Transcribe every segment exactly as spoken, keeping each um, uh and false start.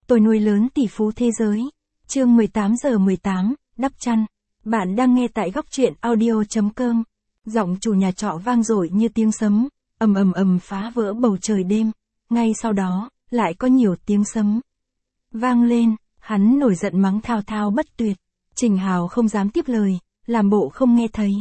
Tôi nuôi lớn tỷ phú thế giới. Chương mười tám giờ mười tám, đắp chăn. Bạn đang nghe tại góc truyện audio chấm com. Giọng chủ nhà trọ vang dội như tiếng sấm, ầm ầm ầm phá vỡ bầu trời đêm. Ngay sau đó, lại có nhiều tiếng sấm vang lên, hắn nổi giận mắng thao thao bất tuyệt. Trình Hào không dám tiếp lời, làm bộ không nghe thấy.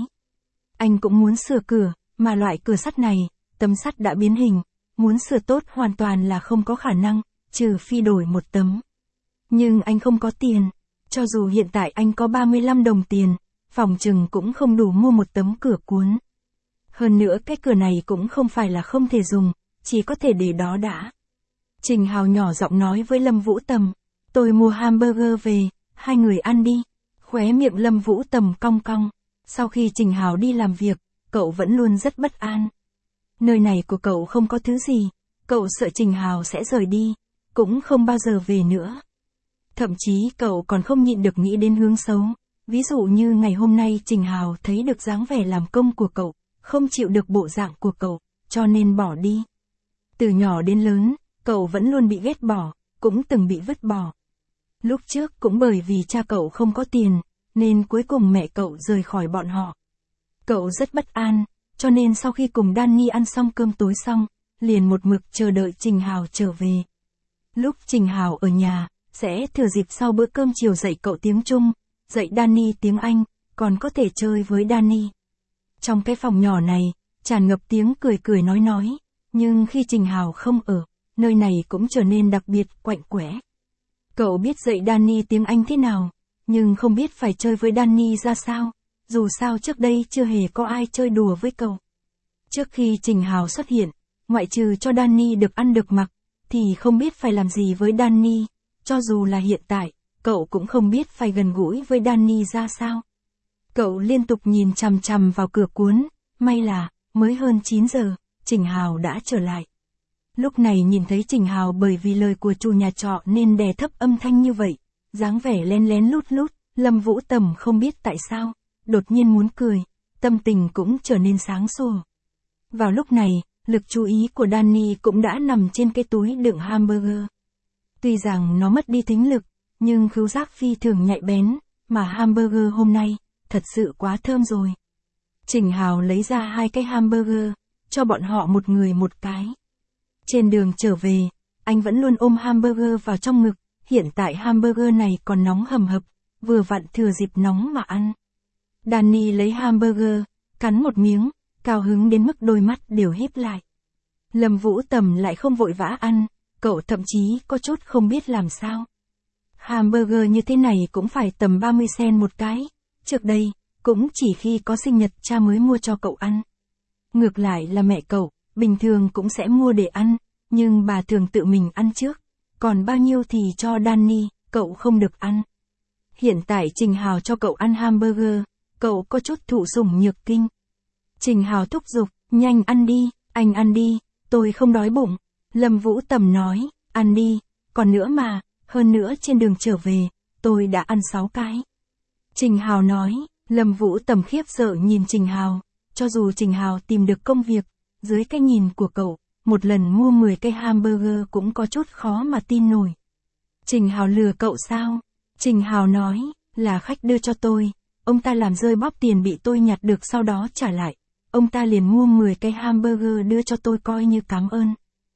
Anh cũng muốn sửa cửa, mà loại cửa sắt này, tấm sắt đã biến hình, muốn sửa tốt hoàn toàn là không có khả năng, trừ phi đổi một tấm. Nhưng anh không có tiền, cho dù hiện tại anh có ba mươi lăm đồng tiền, phòng chừng cũng không đủ mua một tấm cửa cuốn. Hơn nữa cái cửa này cũng không phải là không thể dùng, chỉ có thể để đó đã. Trình Hào nhỏ giọng nói với Lâm Vũ Tầm, tôi mua hamburger về, hai người ăn đi. Khóe miệng Lâm Vũ Tầm cong cong, sau khi Trình Hào đi làm việc, cậu vẫn luôn rất bất an. Nơi này của cậu không có thứ gì, cậu sợ Trình Hào sẽ rời đi, cũng không bao giờ về nữa. Thậm chí cậu còn không nhịn được nghĩ đến hướng xấu, ví dụ như ngày hôm nay Trình Hào thấy được dáng vẻ làm công của cậu, không chịu được bộ dạng của cậu, cho nên bỏ đi. Từ nhỏ đến lớn, cậu vẫn luôn bị ghét bỏ, cũng từng bị vứt bỏ. Lúc trước cũng bởi vì cha cậu không có tiền, nên cuối cùng mẹ cậu rời khỏi bọn họ. Cậu rất bất an, cho nên sau khi cùng Danny ăn xong cơm tối xong, liền một mực chờ đợi Trình Hào trở về. Lúc Trình Hào ở nhà, sẽ thừa dịp sau bữa cơm chiều dạy cậu tiếng Trung, dạy Danny tiếng Anh, còn có thể chơi với Danny. Trong cái phòng nhỏ này, tràn ngập tiếng cười cười nói nói, nhưng khi Trình Hào không ở, nơi này cũng trở nên đặc biệt quạnh quẽ. Cậu biết dạy Danny tiếng Anh thế nào, nhưng không biết phải chơi với Danny ra sao, dù sao trước đây chưa hề có ai chơi đùa với cậu. Trước khi Trình Hào xuất hiện, ngoại trừ cho Danny được ăn được mặc, thì không biết phải làm gì với Danny, cho dù là hiện tại, cậu cũng không biết phải gần gũi với Danny ra sao. Cậu liên tục nhìn chằm chằm vào cửa cuốn, may là, mới hơn chín giờ, Trình Hào đã trở lại. Lúc này nhìn thấy Trình Hào bởi vì lời của chủ nhà trọ nên đè thấp âm thanh như vậy, dáng vẻ lén lén lút lút, Lâm Vũ Tầm không biết tại sao, đột nhiên muốn cười, tâm tình cũng trở nên sáng sủa. Vào lúc này, lực chú ý của Danny cũng đã nằm trên cái túi đựng hamburger. Tuy rằng nó mất đi thính lực, nhưng khứu giác phi thường nhạy bén, mà hamburger hôm nay, thật sự quá thơm rồi. Trình Hào lấy ra hai cái hamburger, cho bọn họ một người một cái. Trên đường trở về, anh vẫn luôn ôm hamburger vào trong ngực, hiện tại hamburger này còn nóng hầm hập, vừa vặn thừa dịp nóng mà ăn. Danny lấy hamburger, cắn một miếng, cao hứng đến mức đôi mắt đều híp lại. Lâm Vũ Tầm lại không vội vã ăn, cậu thậm chí có chút không biết làm sao. Hamburger như thế này cũng phải tầm ba mươi cent một cái, trước đây, cũng chỉ khi có sinh nhật cha mới mua cho cậu ăn. Ngược lại là mẹ cậu, bình thường cũng sẽ mua để ăn, nhưng bà thường tự mình ăn trước, còn bao nhiêu thì cho Danny, cậu không được ăn. Hiện tại Trình Hào cho cậu ăn hamburger, cậu có chút thụ sủng nhược kinh. Trình Hào thúc giục, nhanh ăn đi, anh ăn đi, tôi không đói bụng. Lâm Vũ Tầm nói, ăn đi, còn nữa mà, hơn nữa trên đường trở về, tôi đã ăn sáu cái. Trình Hào nói, Lâm Vũ Tầm khiếp sợ nhìn Trình Hào, cho dù Trình Hào tìm được công việc, dưới cái nhìn của cậu, một lần mua mười cái hamburger cũng có chút khó mà tin nổi. Trình Hào lừa cậu sao? Trình Hào nói, là khách đưa cho tôi, ông ta làm rơi bóp tiền bị tôi nhặt được sau đó trả lại. Ông ta liền mua mười cái hamburger đưa cho tôi coi như cảm ơn.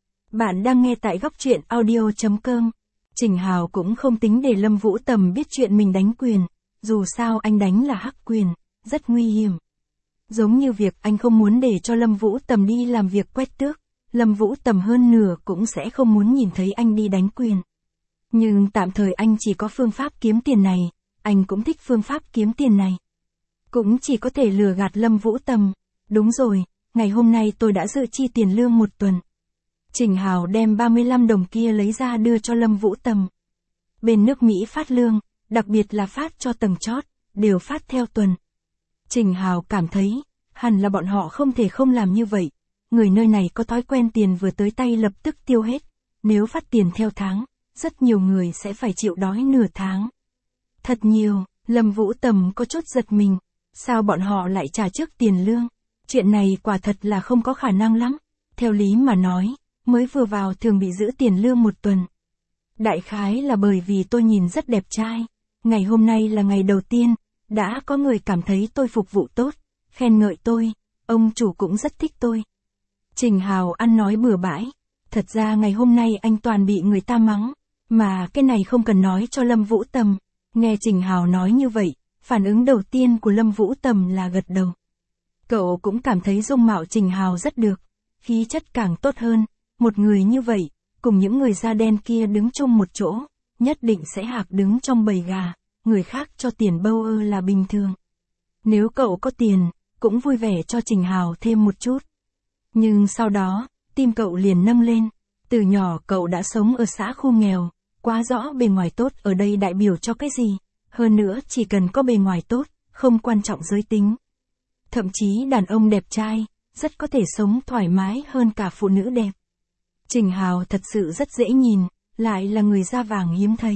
Bạn đang nghe tại góc truyện audio chấm com. Trình Hào cũng không tính để Lâm Vũ Tầm biết chuyện mình đánh quyền, dù sao anh đánh là hắc quyền, rất nguy hiểm. Giống như việc anh không muốn để cho Lâm Vũ Tầm đi làm việc quét tước, Lâm Vũ Tầm hơn nửa cũng sẽ không muốn nhìn thấy anh đi đánh quyền. Nhưng tạm thời anh chỉ có phương pháp kiếm tiền này, anh cũng thích phương pháp kiếm tiền này. Cũng chỉ có thể lừa gạt Lâm Vũ Tầm. Đúng rồi, ngày hôm nay tôi đã dự chi tiền lương một tuần. Trình Hào đem ba mươi lăm đồng kia lấy ra đưa cho Lâm Vũ Tầm. Bên nước Mỹ phát lương, đặc biệt là phát cho tầng chót, đều phát theo tuần. Trình Hào cảm thấy, hẳn là bọn họ không thể không làm như vậy. Người nơi này có thói quen tiền vừa tới tay lập tức tiêu hết. Nếu phát tiền theo tháng, rất nhiều người sẽ phải chịu đói nửa tháng. Thật nhiều, Lâm Vũ Tầm có chút giật mình. Sao bọn họ lại trả trước tiền lương? Chuyện này quả thật là không có khả năng lắm. Theo lý mà nói, mới vừa vào thường bị giữ tiền lương một tuần. Đại khái là bởi vì tôi nhìn rất đẹp trai. Ngày hôm nay là ngày đầu tiên, đã có người cảm thấy tôi phục vụ tốt, khen ngợi tôi, ông chủ cũng rất thích tôi. Trình Hào ăn nói bừa bãi. Thật ra ngày hôm nay anh toàn bị người ta mắng, mà cái này không cần nói cho Lâm Vũ Tầm. Nghe Trình Hào nói như vậy, phản ứng đầu tiên của Lâm Vũ Tầm là gật đầu. Cậu cũng cảm thấy dung mạo Trình Hào rất được, khí chất càng tốt hơn, một người như vậy, cùng những người da đen kia đứng chung một chỗ, nhất định sẽ hạc đứng trong bầy gà, người khác cho tiền bâu ơ là bình thường. Nếu cậu có tiền, cũng vui vẻ cho Trình Hào thêm một chút. Nhưng sau đó, tim cậu liền nâng lên, từ nhỏ cậu đã sống ở xã khu nghèo, quá rõ bề ngoài tốt ở đây đại biểu cho cái gì, hơn nữa chỉ cần có bề ngoài tốt, không quan trọng giới tính. Thậm chí đàn ông đẹp trai, rất có thể sống thoải mái hơn cả phụ nữ đẹp. Trình Hào thật sự rất dễ nhìn, lại là người da vàng hiếm thấy.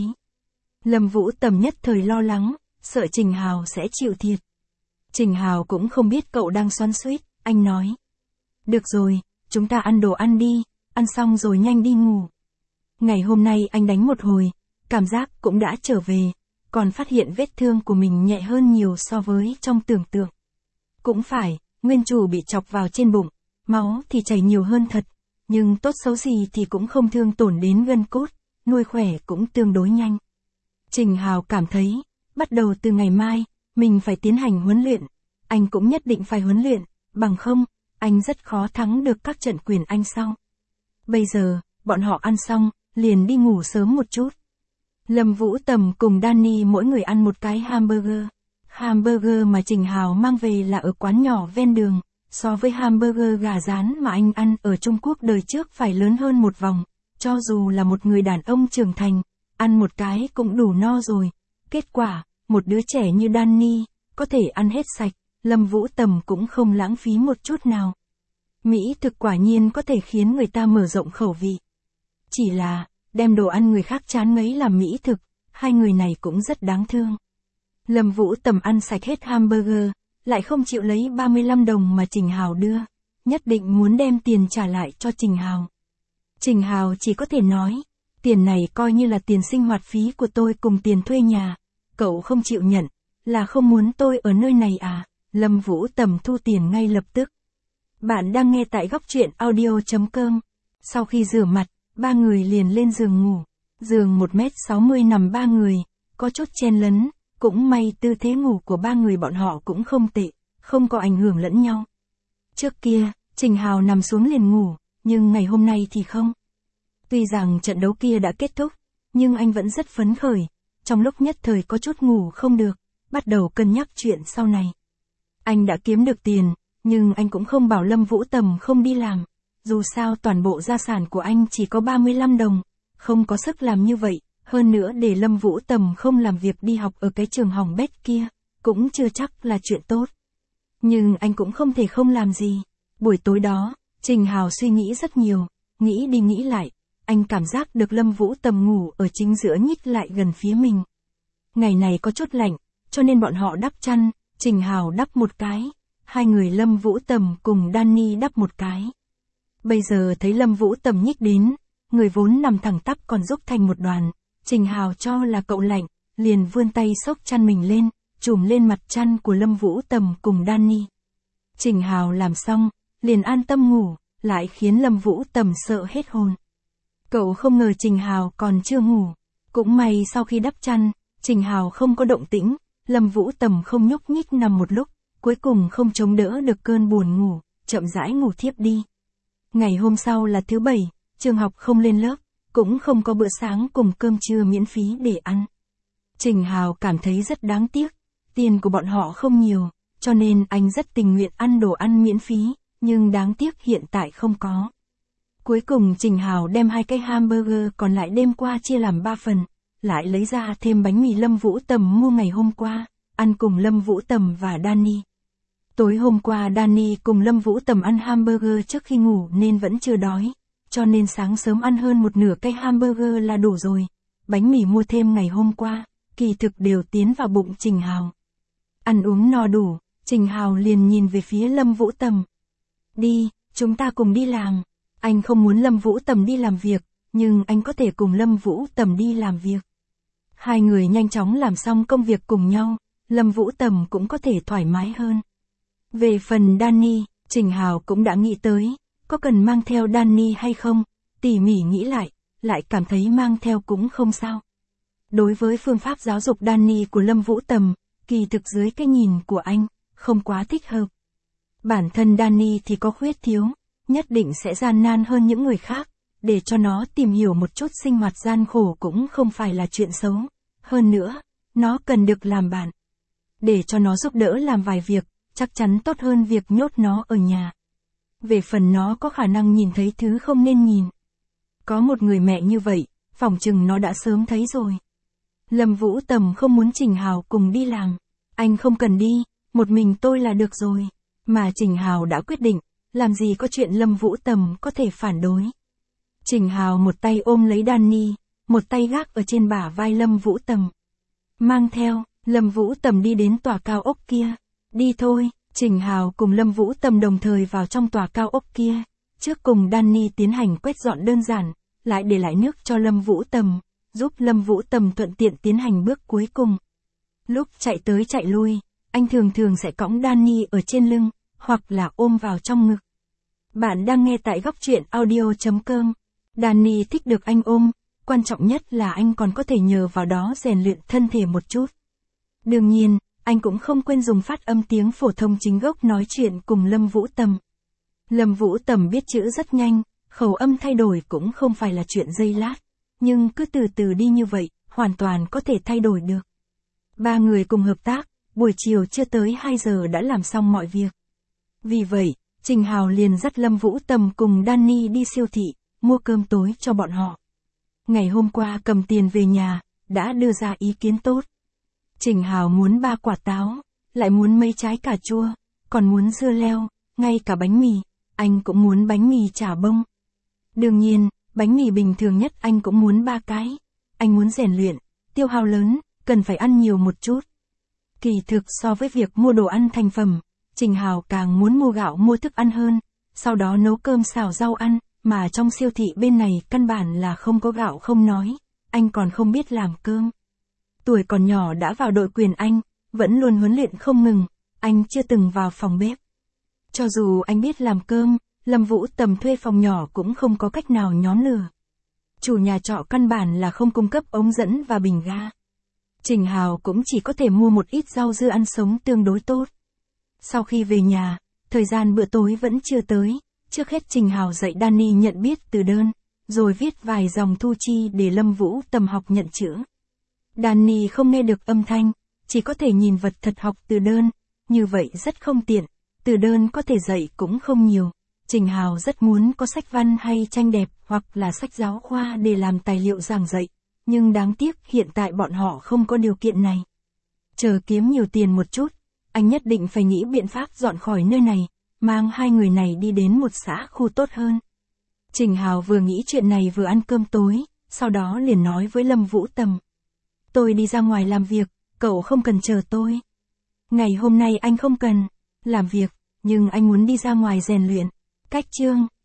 Lâm Vũ Tầm nhất thời lo lắng, sợ Trình Hào sẽ chịu thiệt. Trình Hào cũng không biết cậu đang xoắn xuýt, anh nói. Được rồi, chúng ta ăn đồ ăn đi, ăn xong rồi nhanh đi ngủ. Ngày hôm nay anh đánh một hồi, cảm giác cũng đã trở về, còn phát hiện vết thương của mình nhẹ hơn nhiều so với trong tưởng tượng. Cũng phải, nguyên chủ bị chọc vào trên bụng, máu thì chảy nhiều hơn thật, nhưng tốt xấu gì thì cũng không thương tổn đến gân cốt, nuôi khỏe cũng tương đối nhanh. Trình Hào cảm thấy, bắt đầu từ ngày mai, mình phải tiến hành huấn luyện, anh cũng nhất định phải huấn luyện, bằng không, anh rất khó thắng được các trận quyền anh sau. Bây giờ, bọn họ ăn xong, liền đi ngủ sớm một chút. Lâm Vũ Tầm cùng Danny mỗi người ăn một cái hamburger. Hamburger mà Trình Hào mang về là ở quán nhỏ ven đường, so với hamburger gà rán mà anh ăn ở Trung Quốc đời trước phải lớn hơn một vòng, cho dù là một người đàn ông trưởng thành, ăn một cái cũng đủ no rồi. Kết quả, một đứa trẻ như Danny, có thể ăn hết sạch, Lâm Vũ Tầm cũng không lãng phí một chút nào. Mỹ thực quả nhiên có thể khiến người ta mở rộng khẩu vị. Chỉ là, đem đồ ăn người khác chán ngấy làm mỹ thực, hai người này cũng rất đáng thương. Lâm Vũ Tầm ăn sạch hết hamburger, lại không chịu lấy ba mươi lăm đồng mà Trình Hào đưa, nhất định muốn đem tiền trả lại cho Trình Hào. Trình Hào chỉ có thể nói, tiền này coi như là tiền sinh hoạt phí của tôi cùng tiền thuê nhà, cậu không chịu nhận, là không muốn tôi ở nơi này à? Lâm Vũ Tầm thu tiền ngay lập tức. Bạn đang nghe tại góc truyện audio chấm com. Sau khi rửa mặt, ba người liền lên giường ngủ. Giường một mét sáu mươi nằm ba người, có chút chen lấn, cũng may tư thế ngủ của ba người bọn họ cũng không tệ, không có ảnh hưởng lẫn nhau. Trước kia, Trình Hào nằm xuống liền ngủ, nhưng ngày hôm nay thì không. Tuy rằng trận đấu kia đã kết thúc, nhưng anh vẫn rất phấn khởi, trong lúc nhất thời có chút ngủ không được, bắt đầu cân nhắc chuyện sau này. Anh đã kiếm được tiền, nhưng anh cũng không bảo Lâm Vũ Tầm không đi làm, dù sao toàn bộ gia sản của anh chỉ có ba mươi lăm đồng, không có sức làm như vậy, hơn nữa để Lâm Vũ Tầm không làm việc đi học ở cái trường hỏng bét kia, cũng chưa chắc là chuyện tốt. Nhưng anh cũng không thể không làm gì. Buổi tối đó, Trình Hào suy nghĩ rất nhiều, nghĩ đi nghĩ lại, anh cảm giác được Lâm Vũ Tầm ngủ ở chính giữa nhích lại gần phía mình. Ngày này có chút lạnh, cho nên bọn họ đắp chăn, Trình Hào đắp một cái, hai người Lâm Vũ Tầm cùng Danny đắp một cái. Bây giờ thấy Lâm Vũ Tầm nhích đến, người vốn nằm thẳng tắp còn rúc thành một đoàn, Trình Hào cho là cậu lạnh, liền vươn tay xốc chăn mình lên, trùm lên mặt chăn của Lâm Vũ Tầm cùng Danny. Trình Hào làm xong, liền an tâm ngủ, lại khiến Lâm Vũ Tầm sợ hết hồn. Cậu không ngờ Trình Hào còn chưa ngủ, cũng may sau khi đắp chăn, Trình Hào không có động tĩnh, Lâm Vũ Tầm không nhúc nhích nằm một lúc, cuối cùng không chống đỡ được cơn buồn ngủ, chậm rãi ngủ thiếp đi. Ngày hôm sau là thứ bảy, trường học không lên lớp, cũng không có bữa sáng cùng cơm trưa miễn phí để ăn. Trình Hào cảm thấy rất đáng tiếc, tiền của bọn họ không nhiều, cho nên anh rất tình nguyện ăn đồ ăn miễn phí, nhưng đáng tiếc hiện tại không có. Cuối cùng Trình Hào đem hai cái hamburger còn lại đêm qua chia làm ba phần, lại lấy ra thêm bánh mì Lâm Vũ Tầm mua ngày hôm qua, ăn cùng Lâm Vũ Tầm và Danny. Tối hôm qua Danny cùng Lâm Vũ Tầm ăn hamburger trước khi ngủ nên vẫn chưa đói, cho nên sáng sớm ăn hơn một nửa cái hamburger là đủ rồi. Bánh mì mua thêm ngày hôm qua, kỳ thực đều tiến vào bụng Trình Hào. Ăn uống no đủ, Trình Hào liền nhìn về phía Lâm Vũ Tầm. Đi, chúng ta cùng đi làm. Anh không muốn Lâm Vũ Tầm đi làm việc, nhưng anh có thể cùng Lâm Vũ Tầm đi làm việc. Hai người nhanh chóng làm xong công việc cùng nhau, Lâm Vũ Tầm cũng có thể thoải mái hơn. Về phần Danny, Trình Hào cũng đã nghĩ tới, có cần mang theo Danny hay không, tỉ mỉ nghĩ lại, lại cảm thấy mang theo cũng không sao. Đối với phương pháp giáo dục Danny của Lâm Vũ Tầm, kỳ thực dưới cái nhìn của anh, không quá thích hợp. Bản thân Danny thì có khuyết thiếu, nhất định sẽ gian nan hơn những người khác, để cho nó tìm hiểu một chút sinh hoạt gian khổ cũng không phải là chuyện xấu. Hơn nữa, nó cần được làm bạn. Để cho nó giúp đỡ làm vài việc, chắc chắn tốt hơn việc nhốt nó ở nhà. Về phần nó có khả năng nhìn thấy thứ không nên nhìn. Có một người mẹ như vậy, phỏng chừng nó đã sớm thấy rồi. Lâm Vũ Tầm không muốn Trình Hào cùng đi làm. Anh không cần đi, một mình tôi là được rồi. Mà Trình Hào đã quyết định, làm gì có chuyện Lâm Vũ Tầm có thể phản đối. Trình Hào một tay ôm lấy Danny, một tay gác ở trên bả vai Lâm Vũ Tầm. Mang theo, Lâm Vũ Tầm đi đến tòa cao ốc kia. Đi thôi, Trình Hào cùng Lâm Vũ Tầm đồng thời vào trong tòa cao ốc kia. Trước cùng Danny tiến hành quét dọn đơn giản, lại để lại nước cho Lâm Vũ Tầm, giúp Lâm Vũ Tầm thuận tiện tiến hành bước cuối cùng. Lúc chạy tới chạy lui, anh thường thường sẽ cõng Danny ở trên lưng, hoặc là ôm vào trong ngực. Bạn đang nghe tại góc truyện audio chấm com. Danny thích được anh ôm, quan trọng nhất là anh còn có thể nhờ vào đó rèn luyện thân thể một chút. Đương nhiên, anh cũng không quên dùng phát âm tiếng phổ thông chính gốc nói chuyện cùng Lâm Vũ Tầm. Lâm Vũ Tầm biết chữ rất nhanh, khẩu âm thay đổi cũng không phải là chuyện giây lát, nhưng cứ từ từ đi như vậy, hoàn toàn có thể thay đổi được. Ba người cùng hợp tác, buổi chiều chưa tới hai giờ đã làm xong mọi việc. Vì vậy, Trình Hào liền dắt Lâm Vũ Tầm cùng Danny đi siêu thị, mua cơm tối cho bọn họ. Ngày hôm qua cầm tiền về nhà, đã đưa ra ý kiến tốt. Trình Hào muốn ba quả táo, lại muốn mấy trái cà chua, còn muốn dưa leo, ngay cả bánh mì, anh cũng muốn bánh mì chả bông. Đương nhiên, bánh mì bình thường nhất anh cũng muốn ba cái. Anh muốn rèn luyện, tiêu hao lớn, cần phải ăn nhiều một chút. Kỳ thực so với việc mua đồ ăn thành phẩm, Trình Hào càng muốn mua gạo mua thức ăn hơn, sau đó nấu cơm xào rau ăn, mà trong siêu thị bên này căn bản là không có gạo không nói, anh còn không biết làm cơm. Tuổi còn nhỏ đã vào đội quyền Anh, vẫn luôn huấn luyện không ngừng, anh chưa từng vào phòng bếp. Cho dù anh biết làm cơm, Lâm Vũ Tầm thuê phòng nhỏ cũng không có cách nào nhóm lửa. Chủ nhà trọ căn bản là không cung cấp ống dẫn và bình ga. Trình Hào cũng chỉ có thể mua một ít rau dưa ăn sống tương đối tốt. Sau khi về nhà, thời gian bữa tối vẫn chưa tới, trước hết Trình Hào dạy Danny nhận biết từ đơn, rồi viết vài dòng thu chi để Lâm Vũ Tầm học nhận chữ. Danny không nghe được âm thanh, chỉ có thể nhìn vật thật học từ đơn, như vậy rất không tiện, từ đơn có thể dạy cũng không nhiều. Trình Hào rất muốn có sách văn hay tranh đẹp hoặc là sách giáo khoa để làm tài liệu giảng dạy, nhưng đáng tiếc hiện tại bọn họ không có điều kiện này. Chờ kiếm nhiều tiền một chút, anh nhất định phải nghĩ biện pháp dọn khỏi nơi này, mang hai người này đi đến một xã khu tốt hơn. Trình Hào vừa nghĩ chuyện này vừa ăn cơm tối, sau đó liền nói với Lâm Vũ Tầm. Tôi đi ra ngoài làm việc, cậu không cần chờ tôi. Ngày hôm nay anh không cần làm việc, nhưng anh muốn đi ra ngoài rèn luyện. Cách chương